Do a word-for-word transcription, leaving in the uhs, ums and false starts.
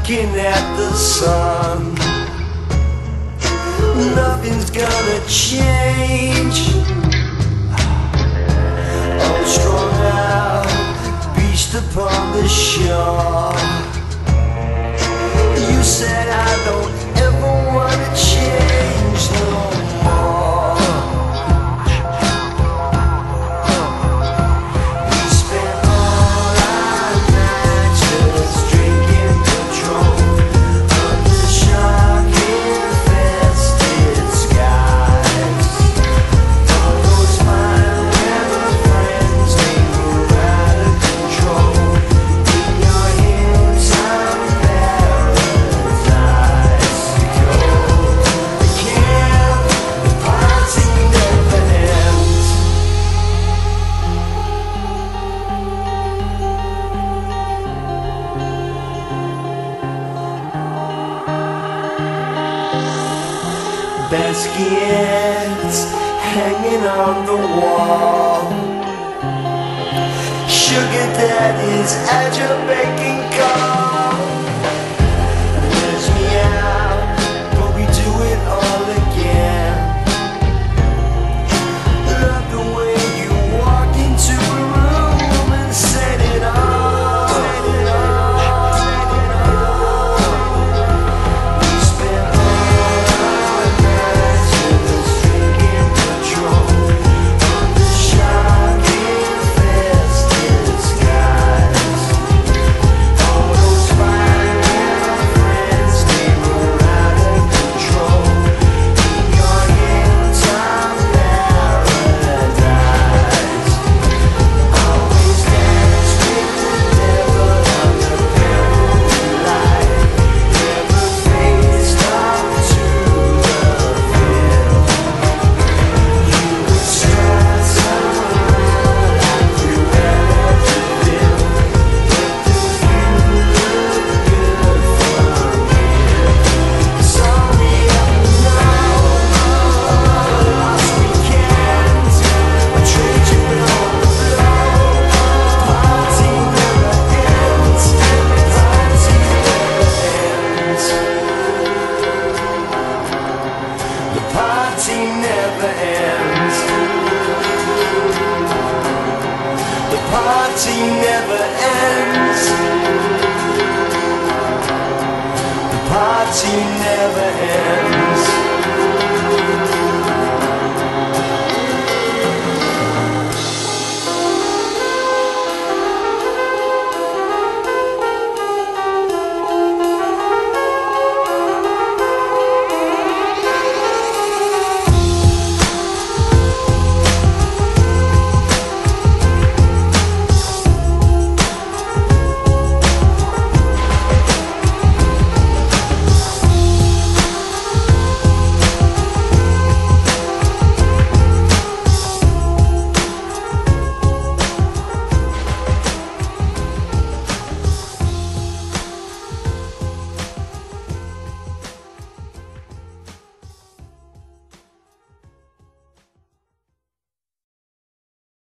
looking at the sun. Nothing's gonna change. Oh, strung out, beached upon the shore. You said I don't ever wanna change no more. We spent all our nights just drinking Patron under shark-infested skies. All those fine weather friends, they were out of control. In your hands, I'm paradise. Go, the camp, the party never ends. Baskets hanging on the wall. Sugar daddies at your beck and call. Wears me out, but we do it all again. Love the way you walk into a room and set it off. Set it off, set it off. We spent all our nights just drinking Patron under shark-infested skies. All those fine girlfriends, they were out of control. In your hands, I'm paradise. Always dance with the devil under parallel light. Never faced up to the film. You would start somehow like you ever been. But the view looked good from here. Sorry, I know lost weekends. I trade you on the floor. Party never ends. Party never ends. The party never ends. The party never ends. The party never ends.